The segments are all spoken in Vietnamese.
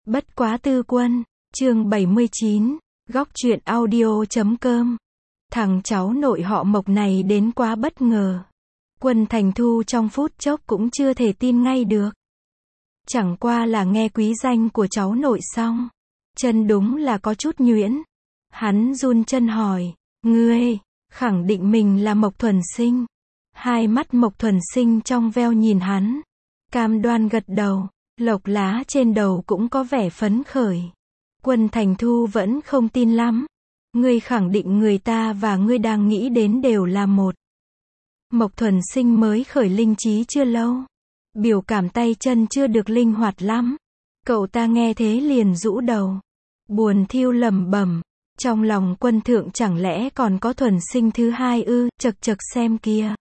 Bất quá tư quân, chương 79, góc truyện audio.com. Thằng cháu nội họ Mộc này đến quá bất ngờ. Quân Thành Thu trong phút chốc cũng chưa thể tin ngay được. Chẳng qua là nghe quý danh của cháu nội xong, chân đúng là có chút nhuyễn. Hắn run chân hỏi, ngươi, khẳng định mình là Mộc Thuần Sinh. Hai mắt Mộc Thuần Sinh trong veo nhìn hắn, cam đoan gật đầu, lộc lá trên đầu cũng có vẻ phấn khởi. Quân Thành Thu vẫn không tin lắm. Ngươi khẳng định người ta và ngươi đang nghĩ đến đều là một. Mộc Thuần Sinh mới khởi linh trí chưa lâu, biểu cảm tay chân chưa được linh hoạt lắm. Cậu ta nghe thế liền rũ đầu, buồn thiu lẩm bẩm, trong lòng quân thượng chẳng lẽ còn có Thuần Sinh thứ hai ư? Chậc chậc xem kia,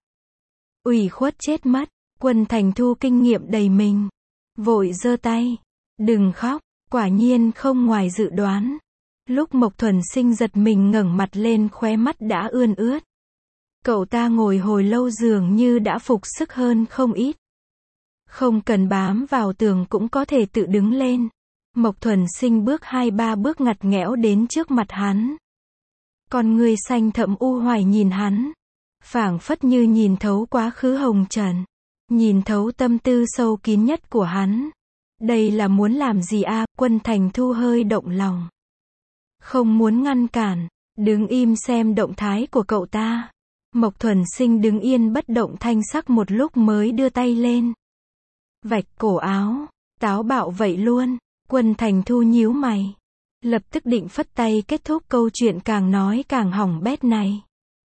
ủy khuất chết mất. Quân Thành Thu kinh nghiệm đầy mình, vội giơ tay, đừng khóc. Quả nhiên không ngoài dự đoán, lúc Mộc Thuần Sinh giật mình ngẩng mặt lên, khóe mắt đã ươn ướt. Cậu ta ngồi hồi lâu dường như đã phục sức hơn không ít. Không cần bám vào tường cũng có thể tự đứng lên. Mộc Thuần Sinh bước 2-3 bước ngặt nghẽo đến trước mặt hắn. Con người xanh thẫm u hoài nhìn hắn, phảng phất như nhìn thấu quá khứ hồng trần, nhìn thấu tâm tư sâu kín nhất của hắn. Đây là muốn làm gì a? Quân Thành Thu hơi động lòng, không muốn ngăn cản, đứng im xem động thái của cậu ta. Mộc Thuần Sinh đứng yên bất động thanh sắc một lúc mới đưa tay lên, vạch cổ áo, táo bạo vậy luôn. Quân Thành Thu nhíu mày, lập tức định phất tay kết thúc câu chuyện càng nói càng hỏng bét này.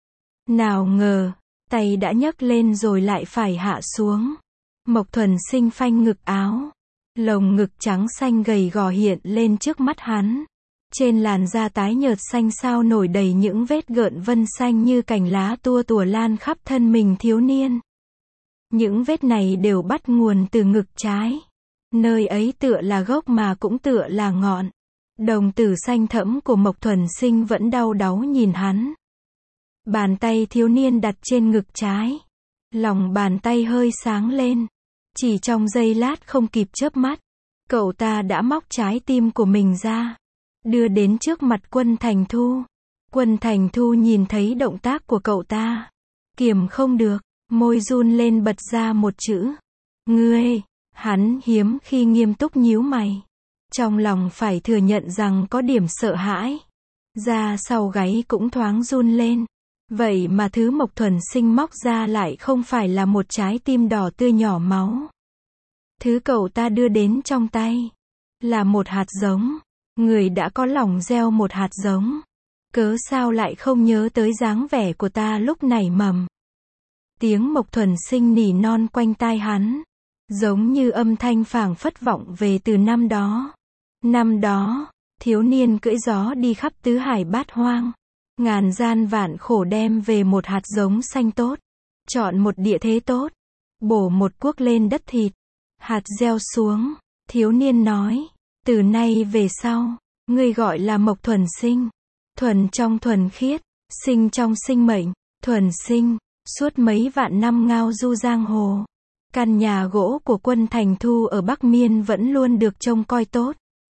Nào ngờ, tay đã nhấc lên rồi lại phải hạ xuống. Mộc Thuần Sinh phanh ngực áo, lồng ngực trắng xanh gầy gò hiện lên trước mắt hắn. Trên làn da tái nhợt xanh xao nổi đầy những vết gợn vân xanh như cành lá tua tủa lan khắp thân mình thiếu niên. Những vết này đều bắt nguồn từ ngực trái. Nơi ấy tựa là gốc mà cũng tựa là ngọn. Đồng tử xanh thẫm của Mộc Thuần Sinh vẫn đau đáu nhìn hắn. Bàn tay thiếu niên đặt trên ngực trái. Lòng bàn tay hơi sáng lên. Chỉ trong giây lát không kịp chớp mắt, cậu ta đã móc trái tim của mình ra, đưa đến trước mặt Quân Thành Thu. Quân Thành Thu nhìn thấy động tác của cậu ta, kiềm không được, môi run lên bật ra một chữ. Ngươi. Hắn hiếm khi nghiêm túc nhíu mày. Trong lòng phải thừa nhận rằng có điểm sợ hãi. Da sau gáy cũng thoáng run lên. Vậy mà thứ Mộc Thuần Sinh móc ra lại không phải là một trái tim đỏ tươi nhỏ máu. Thứ cậu ta đưa đến trong tay là một hạt giống. Người đã có lòng gieo một hạt giống, cớ sao lại không nhớ tới dáng vẻ của ta lúc nảy mầm. Tiếng Mộc Thuần Sinh nỉ non quanh tai hắn, giống như âm thanh phảng phất vọng về từ năm đó. Năm đó, thiếu niên cưỡi gió đi khắp tứ hải bát hoang, ngàn gian vạn khổ đem về một hạt giống xanh tốt, chọn một địa thế tốt, bổ một cuốc lên đất thịt. Hạt gieo xuống, thiếu niên nói, từ nay về sau, ngươi gọi là Mộc Thuần Sinh. Thuần trong thuần khiết, sinh trong sinh mệnh, Thuần Sinh. Suốt mấy vạn năm ngao du giang hồ, căn nhà gỗ của Quân Thành Thu ở Bắc Miên vẫn luôn được trông coi tốt.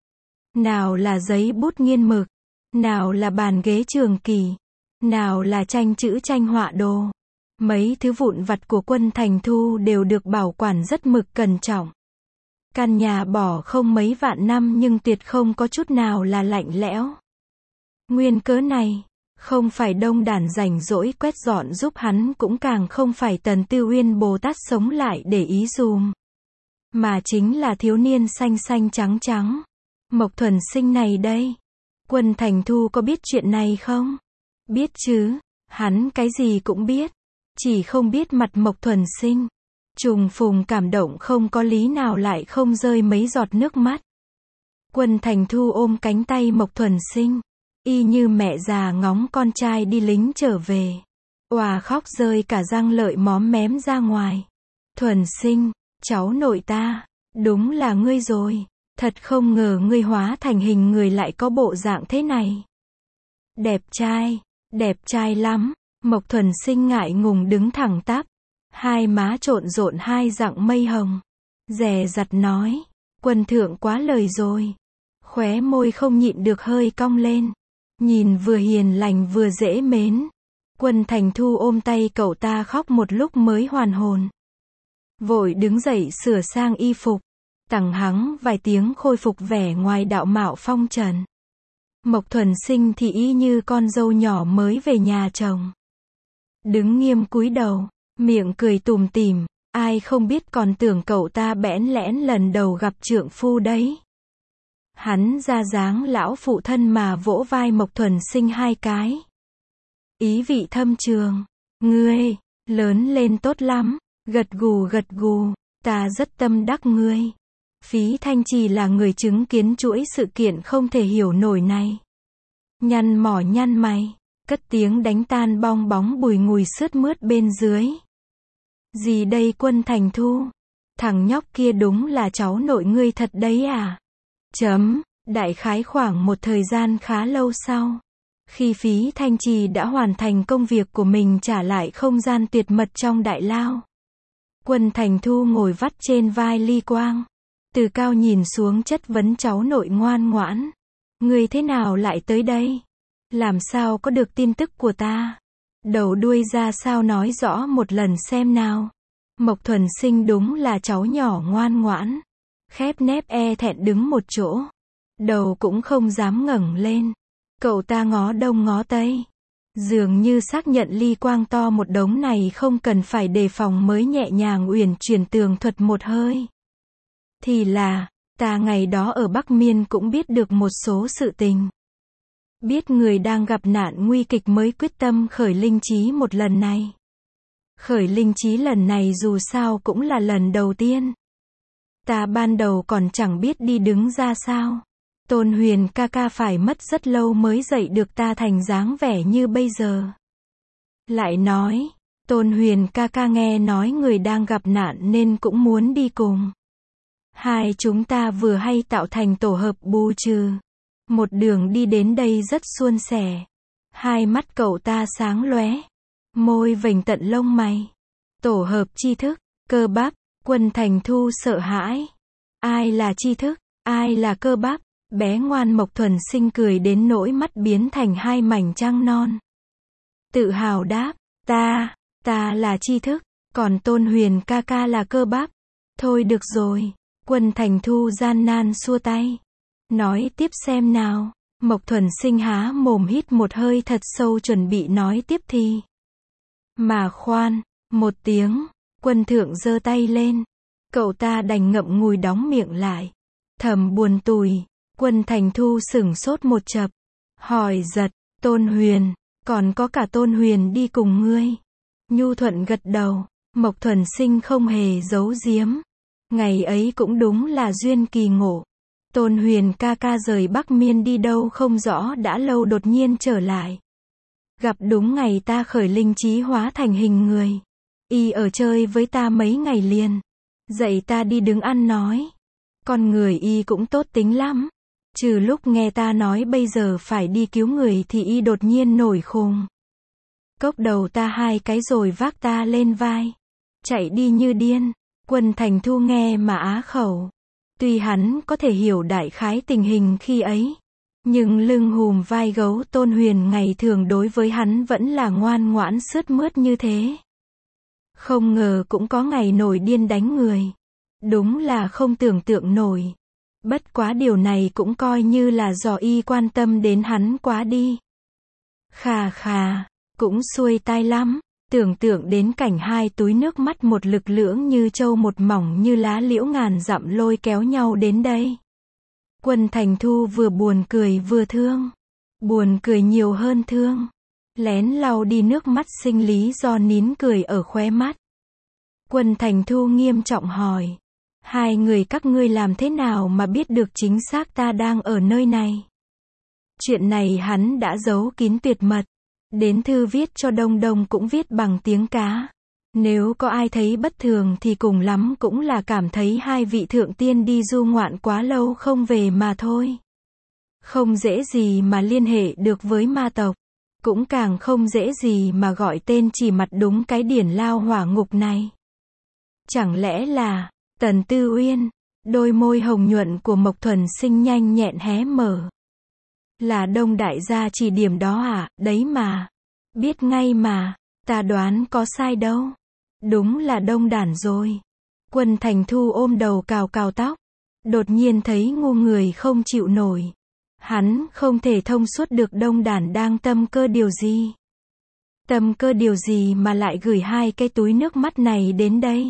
Nào là giấy bút nghiên mực, nào là bàn ghế trường kỳ, nào là tranh chữ tranh họa đồ. Mấy thứ vụn vặt của Quân Thành Thu đều được bảo quản rất mực cẩn trọng. Căn nhà bỏ không mấy vạn năm nhưng tuyệt không có chút nào là lạnh lẽo. Nguyên cớ này, không phải đông đản rảnh rỗi quét dọn giúp hắn, cũng càng không phải Tần Tư Uyên Bồ Tát sống lại để ý dùm, mà chính là thiếu niên xanh xanh trắng trắng, Mộc Thuần Sinh này đây. Quân Thành Thu có biết chuyện này không? Biết chứ, hắn cái gì cũng biết, chỉ không biết mặt Mộc Thuần Sinh. Trùng phùng cảm động không có lý nào lại không rơi mấy giọt nước mắt. Quân Thành Thu ôm cánh tay Mộc Thuần Sinh, y như mẹ già ngóng con trai đi lính trở về. Òa khóc rơi cả răng lợi móm mém ra ngoài. Thuần Sinh, cháu nội ta, đúng là ngươi rồi. Thật không ngờ ngươi hóa thành hình người lại có bộ dạng thế này. Đẹp trai lắm. Mộc Thuần Sinh ngại ngùng đứng thẳng tắp, hai má trộn rộn hai dặng mây hồng, dè dặt nói, Quân thượng quá lời rồi. Khóe môi không nhịn được hơi cong lên. Nhìn vừa hiền lành vừa dễ mến. Quân Thành Thu ôm tay cậu ta khóc một lúc mới hoàn hồn. Vội đứng dậy sửa sang y phục. Tằng hắng vài tiếng khôi phục vẻ ngoài đạo mạo phong trần. Mộc Thuần Sinh thì y như con dâu nhỏ mới về nhà chồng. Đứng nghiêm cúi đầu, miệng cười tủm tỉm, ai không biết còn tưởng cậu ta bẽn lẽn lần đầu gặp trượng phu đấy. Hắn ra dáng lão phụ thân mà vỗ vai Mộc Thuần Sinh hai cái. Ý vị thâm trường, ngươi, lớn lên tốt lắm, gật gù, ta rất tâm đắc ngươi. Phí Thanh Trì là người chứng kiến chuỗi sự kiện không thể hiểu nổi này. Nhăn mỏ nhăn mày, cất tiếng đánh tan bong bóng bùi ngùi sướt mướt bên dưới. Gì đây Quân Thành Thu? Thằng nhóc kia đúng là cháu nội ngươi thật đấy à? Đại khái khoảng một thời gian khá lâu sau. Khi Phí Thanh Trì đã hoàn thành công việc của mình trả lại không gian tuyệt mật trong đại lao. Quân Thành Thu ngồi vắt trên vai Ly Quang. Từ cao nhìn xuống chất vấn cháu nội ngoan ngoãn. Ngươi thế nào lại tới đây? Làm sao có được tin tức của ta? Đầu đuôi ra sao nói rõ một lần xem nào. Mộc Thuần Sinh đúng là cháu nhỏ ngoan ngoãn. Khép nép e thẹn đứng một chỗ. Đầu cũng không dám ngẩng lên. Cậu ta ngó đông ngó tây. Dường như xác nhận Ly Quang to một đống này không cần phải đề phòng mới nhẹ nhàng uyển chuyển tường thuật một hơi. Thì là, ta ngày đó ở Bắc Miên cũng biết được một số sự tình. Biết người đang gặp nạn nguy kịch mới quyết tâm khởi linh trí một lần này. Khởi linh trí lần này dù sao cũng là lần đầu tiên. Ta ban đầu còn chẳng biết đi đứng ra sao. Tôn Huyền ca ca phải mất rất lâu mới dạy được ta thành dáng vẻ như bây giờ. Lại nói, Tôn Huyền ca ca nghe nói người đang gặp nạn nên cũng muốn đi cùng. Hai chúng ta vừa hay tạo thành tổ hợp bù trừ. Một đường đi đến đây rất suôn sẻ. Hai mắt cậu ta sáng lóe. Môi vểnh tận lông mày. Tổ hợp tri thức, cơ bắp. Quân Thành Thu sợ hãi. Ai là tri thức, ai là cơ bắp? Bé ngoan Mộc Thuần Sinh cười đến nỗi mắt biến thành hai mảnh trăng non. Tự hào đáp, ta là tri thức, còn Tôn Huyền ca ca là cơ bắp. Thôi được rồi. Quân Thành Thu gian nan xua tay. Nói tiếp xem nào. Mộc Thuần Sinh há mồm hít một hơi thật sâu chuẩn bị nói tiếp thì. Mà khoan, một tiếng, Quân Thượng giơ tay lên. Cậu ta đành ngậm ngùi đóng miệng lại. Thầm buồn tủi. Quân Thành Thu sửng sốt một chập. Hỏi giật, Tôn Huyền, còn có cả Tôn Huyền đi cùng ngươi. Nhu thuận gật đầu. Mộc Thuần Sinh không hề giấu giếm. Ngày ấy cũng đúng là duyên kỳ ngộ. Tôn Huyền ca ca rời Bắc Miên đi đâu không rõ đã lâu đột nhiên trở lại. Gặp đúng ngày ta khởi linh trí hóa thành hình người. Y ở chơi với ta mấy ngày liền. Dạy ta đi đứng ăn nói. Con người Y cũng tốt tính lắm. Trừ lúc nghe ta nói bây giờ phải đi cứu người thì Y đột nhiên nổi khùng. Cốc đầu ta hai cái rồi vác ta lên vai. Chạy đi như điên. Quân Thành Thu nghe mà á khẩu. Tuy hắn có thể hiểu đại khái tình hình khi ấy. Nhưng lưng hùm vai gấu Tôn Huyền ngày thường đối với hắn vẫn là ngoan ngoãn sướt mướt như thế. Không ngờ cũng có ngày nổi điên đánh người. Đúng là không tưởng tượng nổi. Bất quá điều này cũng coi như là do Y quan tâm đến hắn quá đi. Khà khà, cũng xuôi tai lắm. Tưởng tượng đến cảnh hai túi nước mắt một lực lưỡng như trâu một mỏng như lá liễu ngàn dặm lôi kéo nhau đến đây. Quân Thành Thu vừa buồn cười vừa thương. Buồn cười nhiều hơn thương. Lén lau đi nước mắt sinh lý do nín cười ở khóe mắt. Quân Thành Thu nghiêm trọng hỏi. Hai người các ngươi làm thế nào mà biết được chính xác ta đang ở nơi này? Chuyện này hắn đã giấu kín tuyệt mật. Đến thư viết cho Đông Đông cũng viết bằng tiếng cá. Nếu có ai thấy bất thường thì cùng lắm cũng là cảm thấy hai vị thượng tiên đi du ngoạn quá lâu không về mà thôi. Không dễ gì mà liên hệ được với ma tộc. Cũng càng không dễ gì mà gọi tên chỉ mặt đúng cái điển lao hỏa ngục này. Chẳng lẽ là Tần Tư Uyên? Đôi môi hồng nhuận của Mộc Thuần Sinh nhanh nhẹn hé mở. Là Đông đại gia chỉ điểm đó à, đấy mà. Biết ngay mà, ta đoán có sai đâu. Đúng là Đông đản rồi. Quân Thành Thu ôm đầu cào cào tóc. Đột nhiên thấy ngu người không chịu nổi. Hắn không thể thông suốt được Đông đản đang tâm cơ điều gì. Tâm cơ điều gì mà lại gửi hai cái túi nước mắt này đến đây?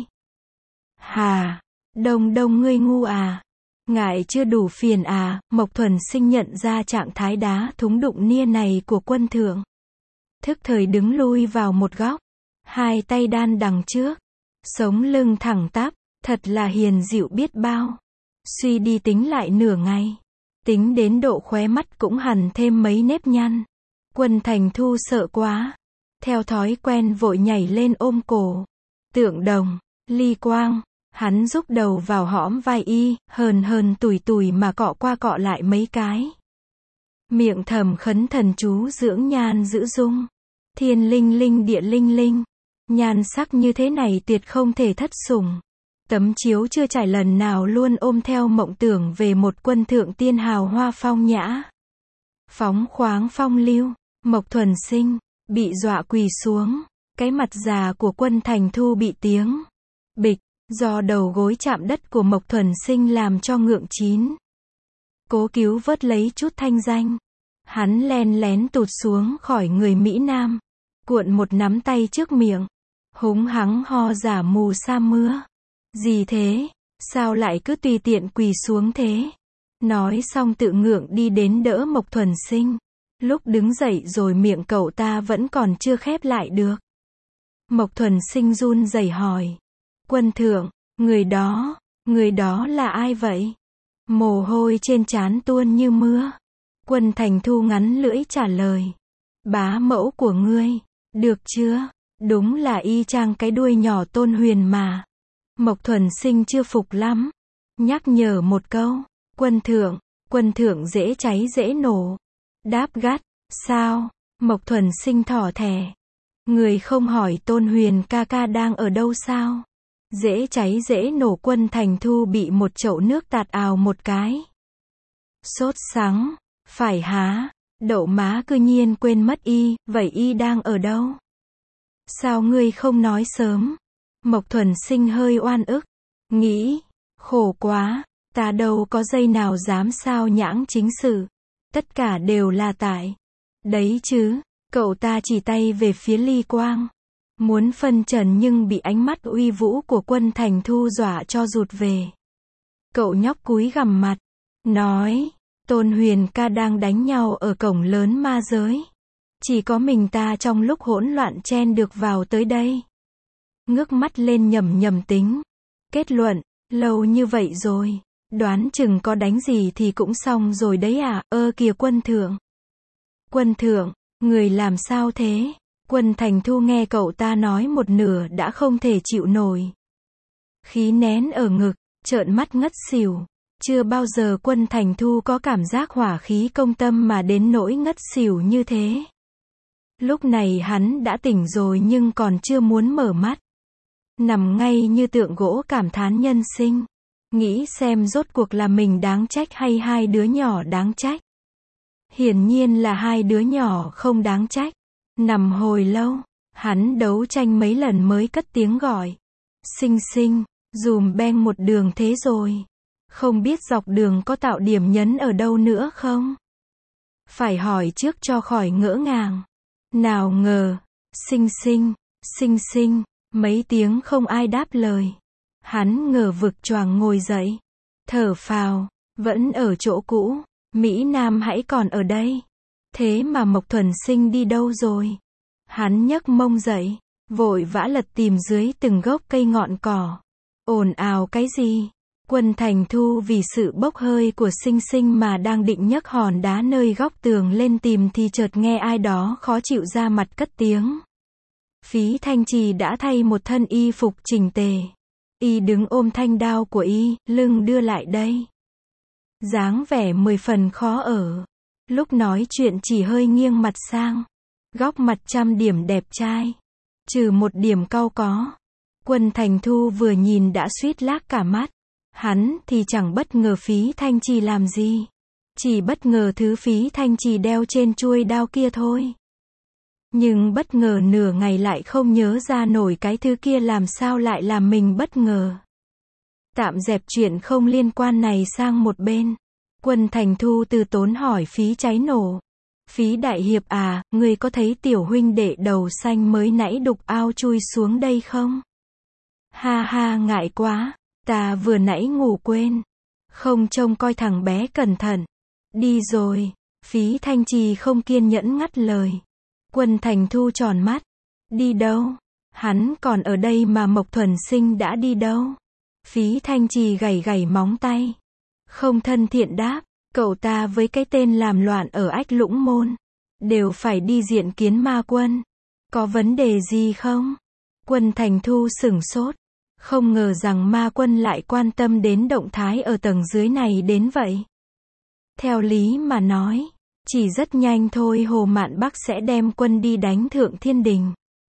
Hà, Đông ngươi ngu à? Ngại chưa đủ phiền à? Mộc Thuần Sinh nhận ra trạng thái đá thúng đụng nia này của Quân thượng. Thức thời đứng lui vào một góc. Hai tay đan đằng trước. Sống lưng thẳng tắp, thật là hiền dịu biết bao. Suy đi tính lại nửa ngày. Tính đến độ khóe mắt cũng hằn thêm mấy nếp nhăn. Quân Thành Thu sợ quá. Theo thói quen vội nhảy lên ôm cổ. Tượng Đồng, Ly Quang, hắn rúc đầu vào hõm vai y, hờn tủi mà cọ qua cọ lại mấy cái. Miệng thầm khấn thần chú dưỡng nhan giữ dung. Thiên linh linh địa linh linh. Nhan sắc như thế này tuyệt không thể thất sủng. Tấm chiếu chưa trải lần nào luôn ôm theo mộng tưởng về một quân thượng tiên hào hoa phong nhã. Phóng khoáng phong lưu, Mộc Thuần Sinh bị dọa quỳ xuống. Cái mặt già của Quân Thành Thu bị tiếng bịch do đầu gối chạm đất của Mộc Thuần Sinh làm cho ngượng chín. Cố cứu vớt lấy chút thanh danh. Hắn len lén tụt xuống khỏi người Mỹ Nam, cuộn một nắm tay trước miệng, húng hắng ho giả mù sa mưa. Gì thế? Sao lại cứ tùy tiện quỳ xuống thế? Nói xong tự ngượng đi đến đỡ Mộc Thuần Sinh. Lúc đứng dậy rồi miệng cậu ta vẫn còn chưa khép lại được. Mộc Thuần Sinh run rẩy hỏi. Quân thượng, người đó là ai vậy? Mồ hôi trên trán tuôn như mưa. Quân Thành Thu ngắn lưỡi trả lời. Bá mẫu của ngươi, được chưa? Đúng là y chang cái đuôi nhỏ Tôn Huyền mà. Mộc Thuần Sinh chưa phục lắm. Nhắc nhở một câu. Quân thượng dễ cháy dễ nổ. Đáp gắt, sao? Mộc Thuần Sinh thỏ thẻ. Người không hỏi Tôn Huyền ca ca đang ở đâu sao? Dễ cháy dễ nổ. Quân Thành Thu bị một chậu nước tạt ào một cái. Sốt sắng, phải há? Đậu má cư nhiên quên mất y, vậy y đang ở đâu? Sao ngươi không nói sớm? Mộc Thuần Sinh hơi oan ức. Nghĩ, khổ quá, ta đâu có giây nào dám sao nhãng chính sự. Tất cả đều là tại. Đấy chứ, cậu ta chỉ tay về phía Ly Quang. Muốn phân trần nhưng bị ánh mắt uy vũ của Quân Thành Thu dọa cho rụt về. Cậu nhóc cúi gằm mặt, nói, Tôn Huyền ca đang đánh nhau ở cổng lớn ma giới. Chỉ có mình ta trong lúc hỗn loạn chen được vào tới đây. Ngước mắt lên nhầm tính. Kết luận, lâu như vậy rồi. Đoán chừng có đánh gì thì cũng xong rồi đấy à, kìa Quân thượng. Quân thượng, người làm sao thế? Quân Thành Thu nghe cậu ta nói một nửa đã không thể chịu nổi. Khí nén ở ngực, trợn mắt ngất xỉu. Chưa bao giờ Quân Thành Thu có cảm giác hỏa khí công tâm mà đến nỗi ngất xỉu như thế. Lúc này hắn đã tỉnh rồi nhưng còn chưa muốn mở mắt. Nằm ngay như tượng gỗ cảm thán nhân sinh. Nghĩ xem rốt cuộc là mình đáng trách hay hai đứa nhỏ đáng trách. Hiển nhiên là hai đứa nhỏ không đáng trách. Nằm hồi lâu, hắn đấu tranh mấy lần mới cất tiếng gọi. Sinh, dùm beng một đường thế rồi. Không biết dọc đường có tạo điểm nhấn ở đâu nữa không? Phải hỏi trước cho khỏi ngỡ ngàng. Nào ngờ, sinh, mấy tiếng không ai đáp lời. Hắn ngờ vực choàng ngồi dậy. Thở phào, vẫn ở chỗ cũ. Mỹ Nam hãy còn ở đây. Thế mà Mộc Thuần Sinh đi đâu rồi? Hắn nhấc mông dậy, vội vã lật tìm dưới từng gốc cây ngọn cỏ. Ồn ào cái gì? Quân Thành Thu vì sự bốc hơi của Sinh mà đang định nhấc hòn đá nơi góc tường lên tìm thì chợt nghe ai đó khó chịu ra mặt cất tiếng. Phí Thanh Trì đã thay một thân y phục chỉnh tề. Y đứng ôm thanh đao của y, lưng đưa lại đây. Dáng vẻ 10 phần khó ở. Lúc nói chuyện chỉ hơi nghiêng mặt sang. Góc mặt 100 điểm đẹp trai. Trừ một điểm cau có. Quân Thành Thu vừa nhìn đã suýt lác cả mắt. Hắn thì chẳng bất ngờ Phí Thanh Trì làm gì. Chỉ bất ngờ thứ Phí Thanh Trì đeo trên chuôi đao kia thôi. Nhưng bất ngờ nửa ngày lại không nhớ ra nổi cái thứ kia làm sao lại làm mình bất ngờ. Tạm dẹp chuyện không liên quan này sang một bên. Quân Thành Thu từ tốn hỏi Phí Cháy Nổ. Phí đại hiệp à, người có thấy tiểu huynh đệ đầu xanh mới nãy đục ao chui xuống đây không? Ha ha, ngại quá, ta vừa nãy ngủ quên. Không trông coi thằng bé cẩn thận. Đi rồi. Phí Thanh Trì không kiên nhẫn ngắt lời. Quân Thành Thu tròn mắt. Đi đâu? Hắn còn ở đây mà Mộc Thuần Sinh đã đi đâu? Phí Thanh Trì gảy gảy móng tay. Không thân thiện đáp. Cậu ta với cái tên làm loạn ở Ách Lũng Môn. Đều phải đi diện kiến ma quân. Có vấn đề gì không? Quân Thành Thu sửng sốt. Không ngờ rằng ma quân lại quan tâm đến động thái ở tầng dưới này đến vậy. Theo lý mà nói, chỉ rất nhanh thôi Hồ Mạn Bắc sẽ đem quân đi đánh Thượng Thiên Đình.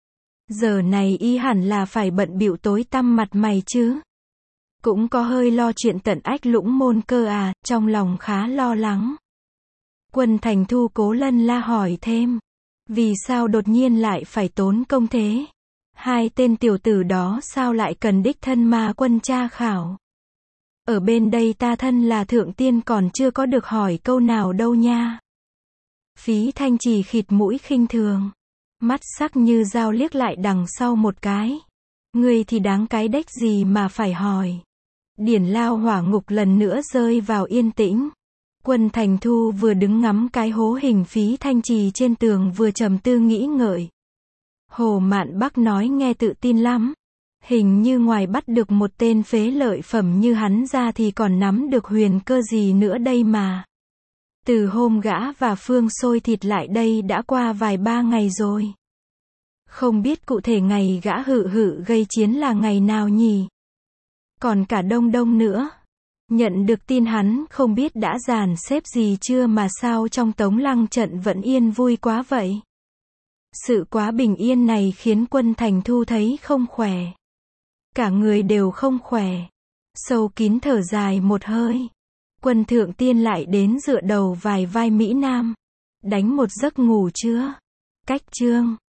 Giờ này y hẳn là phải bận bịu tối tăm mặt mày chứ. Cũng có hơi lo chuyện tận Ách Lũng Môn cơ à, trong lòng khá lo lắng. Quân Thành Thu cố lân la hỏi thêm. Vì sao đột nhiên lại phải tốn công thế? Hai tên tiểu tử đó sao lại cần đích thân ma quân tra khảo? Ở bên đây ta thân là thượng tiên còn chưa có được hỏi câu nào đâu nha. Phí Thanh Trì khịt mũi khinh thường. Mắt sắc như dao liếc lại đằng sau một cái. Ngươi thì đáng cái đếch gì mà phải hỏi. Điển lao hỏa ngục lần nữa rơi vào yên tĩnh. Quân Thành Thu vừa đứng ngắm cái hố hình Phí Thanh Trì trên tường vừa trầm tư nghĩ ngợi. Hồ Mạn Bắc nói nghe tự tin lắm. Hình như ngoài bắt được một tên phế lợi phẩm như hắn ra thì còn nắm được huyền cơ gì nữa đây mà. Từ hôm gã và Phương xôi thịt lại đây đã qua vài ba ngày rồi. Không biết cụ thể ngày gã hự gây chiến là ngày nào nhỉ? Còn cả Đông Đông nữa. Nhận được tin hắn không biết đã dàn xếp gì chưa mà sao trong Tống Lăng trận vẫn yên vui quá vậy. Sự quá bình yên này khiến Quân Thành Thu thấy không khỏe. Cả người đều không khỏe. Sâu kín thở dài một hơi. Quân Thượng Tiên lại đến dựa đầu vài vai Mỹ Nam. Đánh một giấc ngủ chưa? Cách chương